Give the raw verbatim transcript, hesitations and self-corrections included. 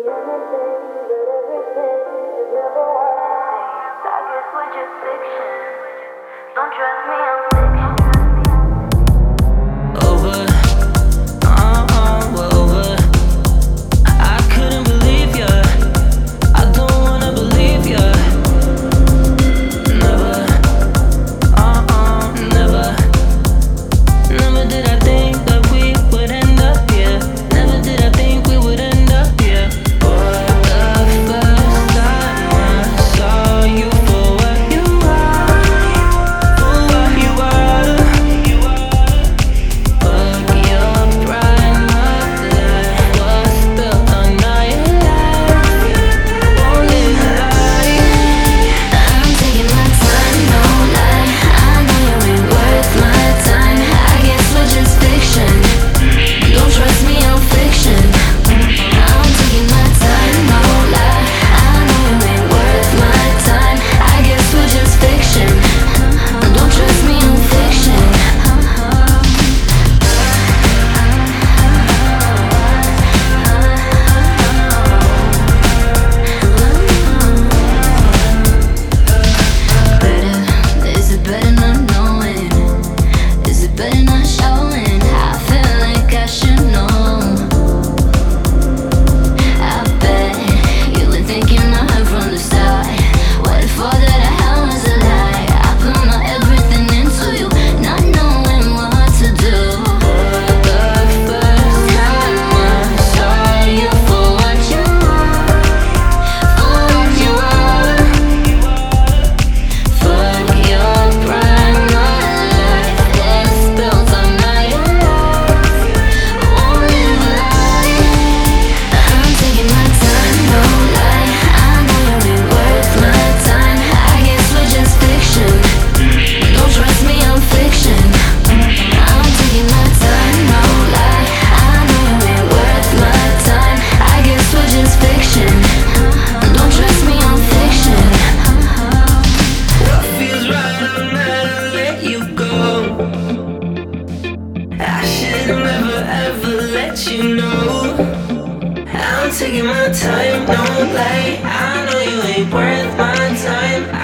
Don't trust me, I'm over, uh-uh, we're over. I couldn't believe ya, I don't wanna believe ya. Never, uh-uh, never. Never did I think that we would end up here. Never did I think we would end up here. For the first time I saw you for what you are, for what you are. But your pride, my life was built on my life. Won't live a lie. I'm taking my time, no lie. I know you ain't worth my time. I guess we're just fiction. Don't trust me, I'm fiction. I'm taking my time, no lie. I know you ain't worth my time. I guess we're just fiction. Don't trust me, I'm fiction. Better, is it better not knowing? Is it better not showing? I feel like I should know. I bet you were thinking of her from the start. What if all that I had was a lie? I put my everything into you, not knowing what to do. For the first time I saw you for what you are, for what you are. Fuck your pride, my life was built on my life. Won't live a lie. I'm taking my time, no lie. I know you ain't worth my time. I guess we're just fiction. Don't trust me, I'm fiction. I'm taking my time, no lie. I know you ain't worth my time. I guess we're just fiction. Don't trust me, I'm fiction. What feels right, I'm gonna let you go. I should've never ever let you know. I'm taking my time, no lie. I know you ain't worth my time.